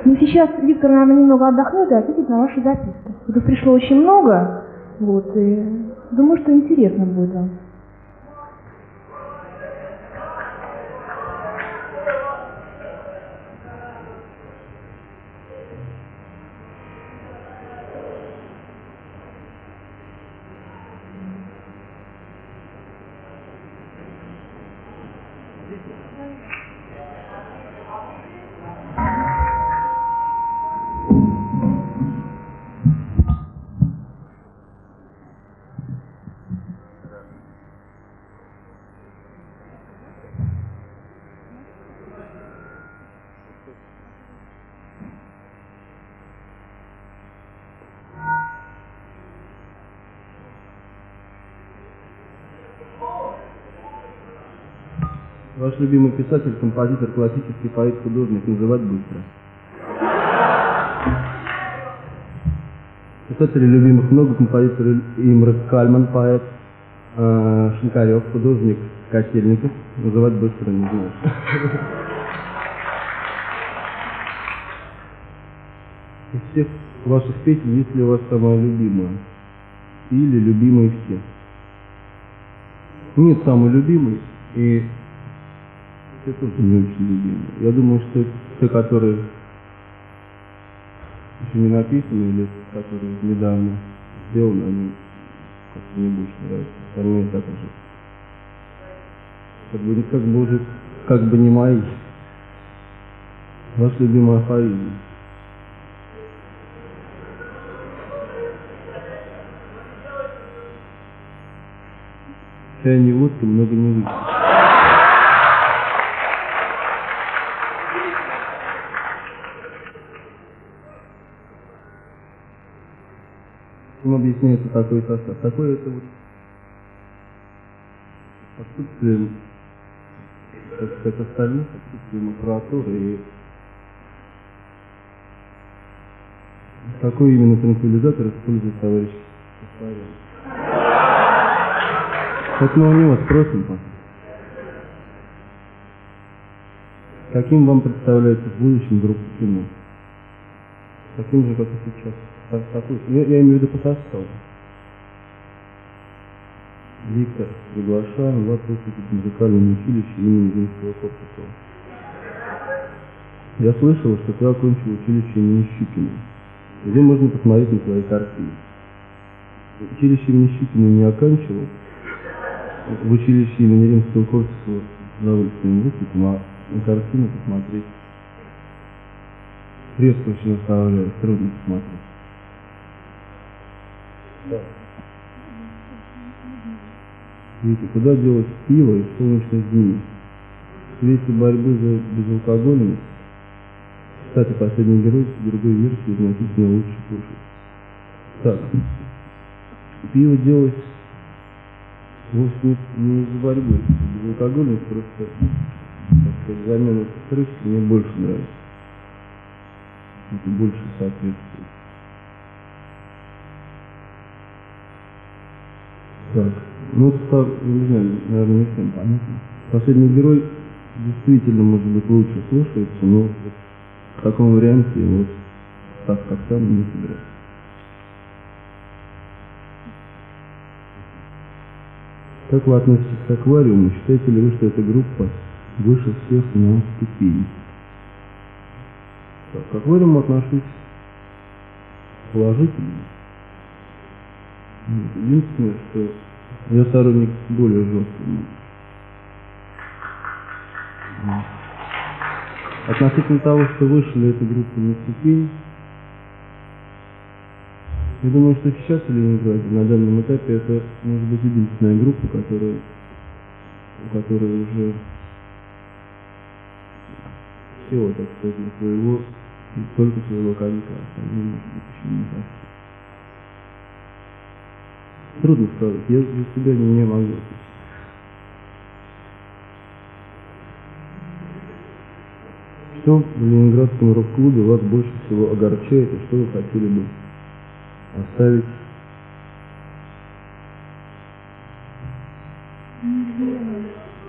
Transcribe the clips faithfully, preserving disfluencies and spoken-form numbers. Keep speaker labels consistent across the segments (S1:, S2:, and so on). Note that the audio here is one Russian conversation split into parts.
S1: Но сейчас Виктор, наверное, немного отдохнет и ответит на ваши записки. Тут пришло очень много, вот, и думаю, что интересно будет вам.
S2: Ваш любимый писатель, композитор, классический поэт, художник, называть быстро. Писателей любимых много, композитор Имре Кальман, поэт, э, Шинкарев, художник, Котельников, называть быстро не знаю. Из всех ваших песен, есть ли у вас самая любимая? Или любимые все? Нет самой любимой, и это тоже не очень любимая. Я думаю, что те, которые еще не написаны, или которые недавно сделаны, они как-то мне больше нравятся. Остальные так уже. Как бы, как бы уже, как бы не мои. Ваш любимый афоризм. Чай не водка, много не выпить. Чем объясняется такой состав? Такой это вот отсутствием, так сказать, остальных, отсутствием аппаратуры и какой именно транквилизатор использует товарищ Каспарян? Так мы у него спросим потом. Каким вам представляется в будущем группа кино? Таким же, как и сейчас. Такой, я, я имею в виду по составу. Виктор, приглашаем вас выступить в музыкальном училище имени Римского корпуса. Я слышал, что ты окончил училище имени Щукина. Где можно посмотреть на твои картины? Училище имени Щукина не оканчивал. В училище имени Римского корпуса с удовольствием выступим, а на картину посмотреть. Резко очень оставляю, трудно посмотреть. Да. Видите, куда делать пиво и солнечный зимний? В свете борьбы за безалкогольность, кстати, последний герой с другой версии значительно лучше кушать. Так, пиво делать вовсе не, не из-за борьбы. Безалкогольность просто, так сказать, замена крышки мне больше нравится. Это больше соответствует. Так, ну, не знаю, наверное, не всем понятно. Последний герой действительно, может быть, лучше слушается, но в таком варианте вот так как там не собирается. Как вы относитесь к аквариуму? Считаете ли вы, что эта группа выше всех на ступени? Так, к аквариуму отношусь положительно. Единственное, что я сторонник более жесткого. Относительно того, что вышла ли эта группа на ступень, я думаю, что сейчас в Ленинграде на данном этапе это может быть единственная группа, которая, у которой уже всего, так сказать, своего, только своего конька, остальные, может быть, еще не так. Трудно сказать, я за себя не, не могу. Что в Ленинградском рок-клубе вас больше всего огорчает и что вы хотели бы оставить?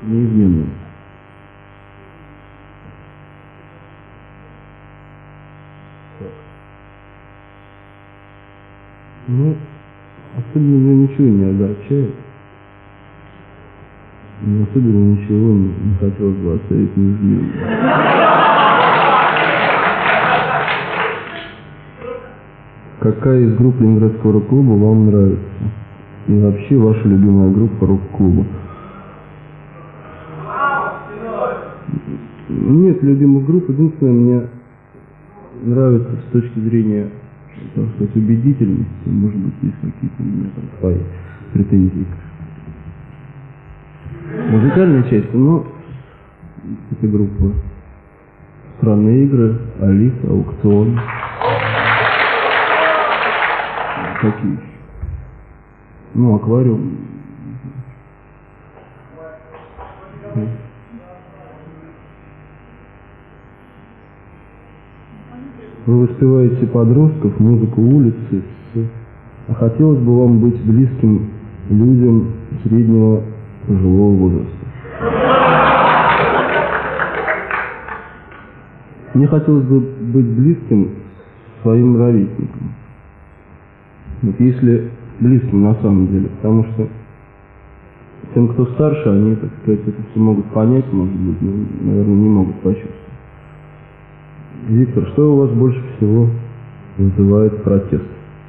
S2: Неизменным. Так. Ну, особенно меня ничего не огорчает. Но особенно ничего не, не хотелось бы оставить неизменным. Какая из групп Ленинградского рок-клуба вам нравится? И вообще ваша любимая группа рок-клуба? Нет любимых групп. Единственное, мне нравится с точки зрения, так сказать, убедительности. Может быть, есть какие-то у меня там свои претензии к музыкальной части, но это группа «Странные игры», «Алиса», «Аукцион». Какие? Ну, «Аквариум». Вы воспеваете подростков, музыку улицы, а хотелось бы вам быть близким людям среднего пожилого возраста. Мне хотелось бы быть близким своим ровесникам. Вот если близким на самом деле, потому что тем, кто старше, они, так сказать, это все могут понять, может быть, но, наверное, не могут почувствовать. Виктор, что у вас больше всего вызывает протест?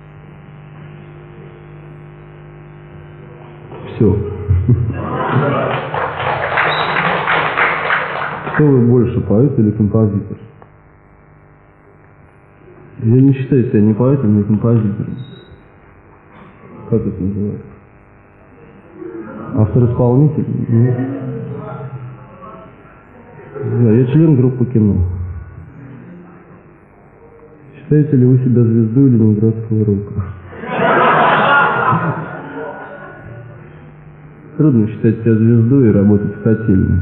S2: Все. Кто вы больше, поэт или композитор? Я не считаю себя ни поэтом, ни композитором. Как это называется? Автор-исполнитель? Нет. Да, я член группы «Кино». Считаете ли вы себя звездой ленинградского рока? Трудно считать себя звездой и работать в котельной.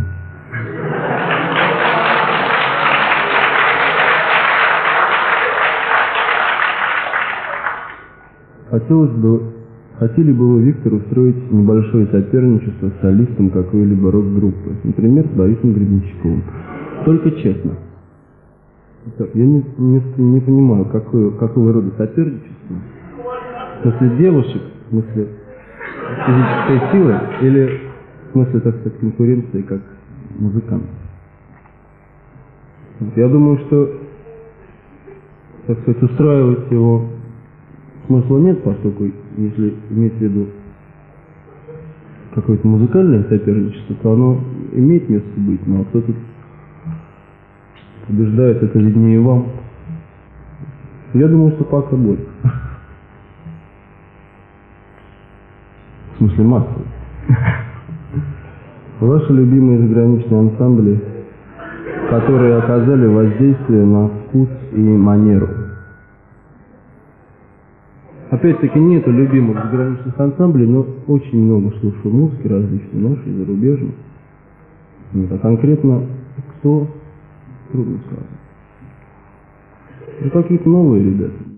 S2: Хотелось бы, хотели бы вы, Виктор, устроить небольшое соперничество с солистом какой-либо рок-группы, например, с Борисом Гребенщиковым. Только честно. Я не, не, не понимаю, какое, какого рода соперничество. В смысле девушек, в смысле физической силы, или в смысле, так сказать, конкуренции как музыкант. Я думаю, что, так сказать, устраивать его смысла нет, поскольку, если иметь в виду какое-то музыкальное соперничество, то оно имеет место быть, но кто тут побеждает, это виднее вам. Я думаю, что пока будет. В смысле массовый. Ваши любимые заграничные ансамбли, которые оказали воздействие на вкус и манеру. Опять-таки нету любимых заграничных ансамблей, но очень много слушаю музыки различной, нашей, зарубежной. Нет, а конкретно кто? Трудно сказать. Ну, какие-то новые ребята.